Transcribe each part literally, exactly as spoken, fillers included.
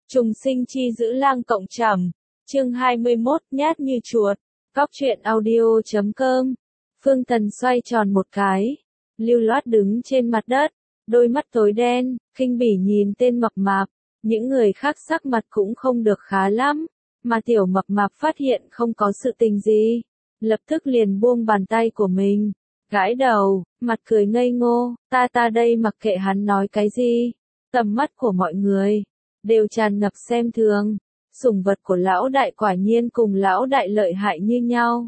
Trùng sinh chi giữ lang cộng trầm. Chương hai mươi mốt, nhát như chuột. Cóc truyện audio chấm com. Phương Tần xoay tròn một cái, lưu loát đứng trên mặt đất, đôi mắt tối đen, khinh bỉ nhìn tên mập mạp. Những người khác sắc mặt cũng không được khá lắm, mà tiểu mập mạp phát hiện không có sự tình gì, lập tức liền buông bàn tay của mình, gãi đầu, mặt cười ngây ngô, ta ta đây mặc kệ hắn nói cái gì. Tầm mắt của mọi người đều tràn ngập xem thường, sủng vật của lão đại quả nhiên cùng lão đại lợi hại như nhau.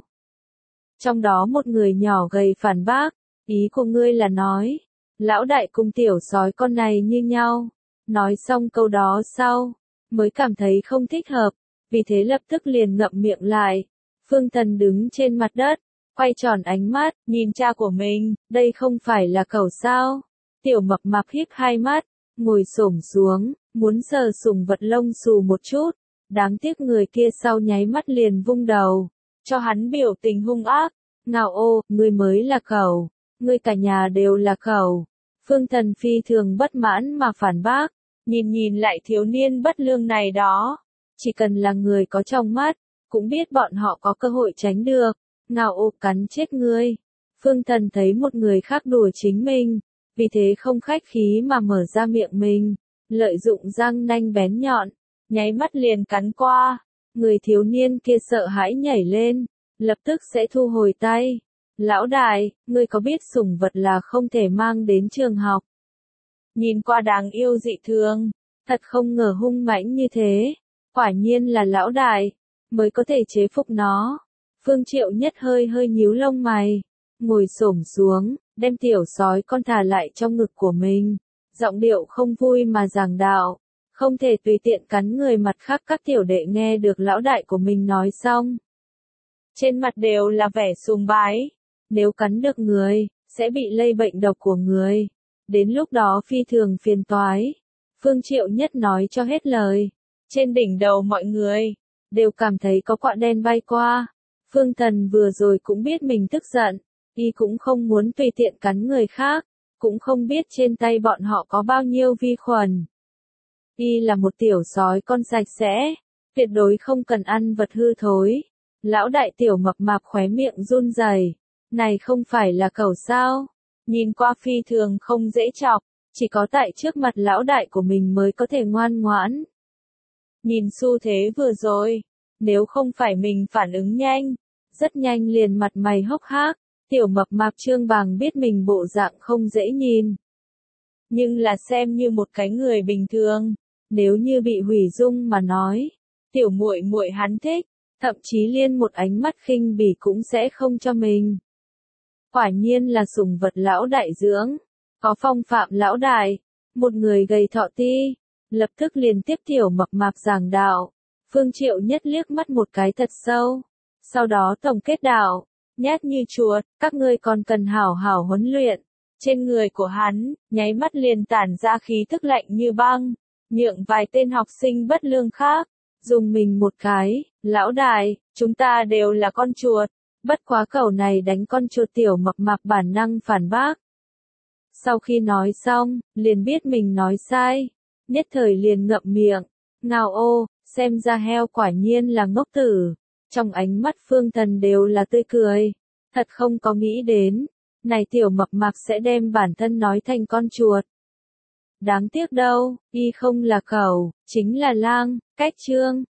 Trong đó một người nhỏ gầy phản bác, ý của ngươi là nói, lão đại cùng tiểu sói con này như nhau. Nói xong câu đó sau, mới cảm thấy không thích hợp, vì thế lập tức liền ngậm miệng lại. Phương Tần đứng trên mặt đất, quay tròn ánh mắt, nhìn cha của mình, đây không phải là cẩu sao? Tiểu mập mạp híp hai mắt, ngồi xổm xuống, muốn sờ sủng vật lông xù một chút, đáng tiếc người kia sau nháy mắt liền vung đầu, cho hắn biểu tình hung ác, ngạo ô, ngươi mới là cẩu, ngươi cả nhà đều là cẩu. Phương Tần phi thường bất mãn mà phản bác, nhìn nhìn lại thiếu niên bất lương này đó, chỉ cần là người có trong mắt, cũng biết bọn họ có cơ hội tránh được, ngạo ô cắn chết ngươi. Phương Tần thấy một người khác đùa chính mình, vì thế không khách khí mà mở ra miệng mình, lợi dụng răng nanh bén nhọn, nháy mắt liền cắn qua. Người thiếu niên kia sợ hãi nhảy lên, lập tức sẽ thu hồi tay. Lão đại, ngươi có biết sủng vật là không thể mang đến trường học? Nhìn qua đáng yêu dị thường, thật không ngờ hung mãnh như thế, quả nhiên là lão đại mới có thể chế phục nó. Phương Triệu Nhất hơi hơi nhíu lông mày, ngồi xổm xuống, đem tiểu sói con thả lại trong ngực của mình, giọng điệu không vui mà giảng đạo, không thể tùy tiện cắn người. Mặt khác các tiểu đệ nghe được lão đại của mình nói xong, trên mặt đều là vẻ sùng bái, nếu cắn được người, sẽ bị lây bệnh độc của người, đến lúc đó phi thường phiền toái. Phương Triệu Nhất nói cho hết lời, trên đỉnh đầu mọi người đều cảm thấy có quạ đen bay qua. Phương Tần vừa rồi cũng biết mình tức giận, y cũng không muốn tùy tiện cắn người khác, cũng không biết trên tay bọn họ có bao nhiêu vi khuẩn. Y là một tiểu sói con sạch sẽ, tuyệt đối không cần ăn vật hư thối. Lão đại tiểu mập mạp khóe miệng run rẩy, này không phải là cẩu sao? Nhìn qua phi thường không dễ chọc, chỉ có tại trước mặt lão đại của mình mới có thể ngoan ngoãn. Nhìn xu thế vừa rồi, nếu không phải mình phản ứng nhanh, rất nhanh liền mặt mày hốc hác, tiểu mập mạp Trương Bàng biết mình bộ dạng không dễ nhìn. Nhưng là xem như một cái người bình thường, nếu như bị hủy dung mà nói, tiểu muội muội hắn thích, thậm chí liên một ánh mắt khinh bỉ cũng sẽ không cho mình. Quả nhiên là sủng vật lão đại dưỡng, có phong phạm lão đại. Một người gầy thọ ti, lập tức liền tiếp tiểu mập mạp giảng đạo. Phương Triệu Nhất liếc mắt một cái thật sâu, sau đó tổng kết đạo, nhát như chuột, các ngươi còn cần hảo hảo huấn luyện. Trên người của hắn, nháy mắt liền tản ra khí thức lạnh như băng, nhượng vài tên học sinh bất lương khác dùng mình một cái. Lão đại, chúng ta đều là con chuột, bất quá cẩu này đánh con chuột. Tiểu mập mạp bản năng phản bác. Sau khi nói xong, liền biết mình nói sai, nhất thời liền ngậm miệng, ngao ô, xem ra heo quả nhiên là ngốc tử. Trong ánh mắt Phương Tần đều là tươi cười, thật không có nghĩ đến, này tiểu mập mạp sẽ đem bản thân nói thành con chuột. Đáng tiếc đâu, y không là cẩu, chính là lang. Cách chương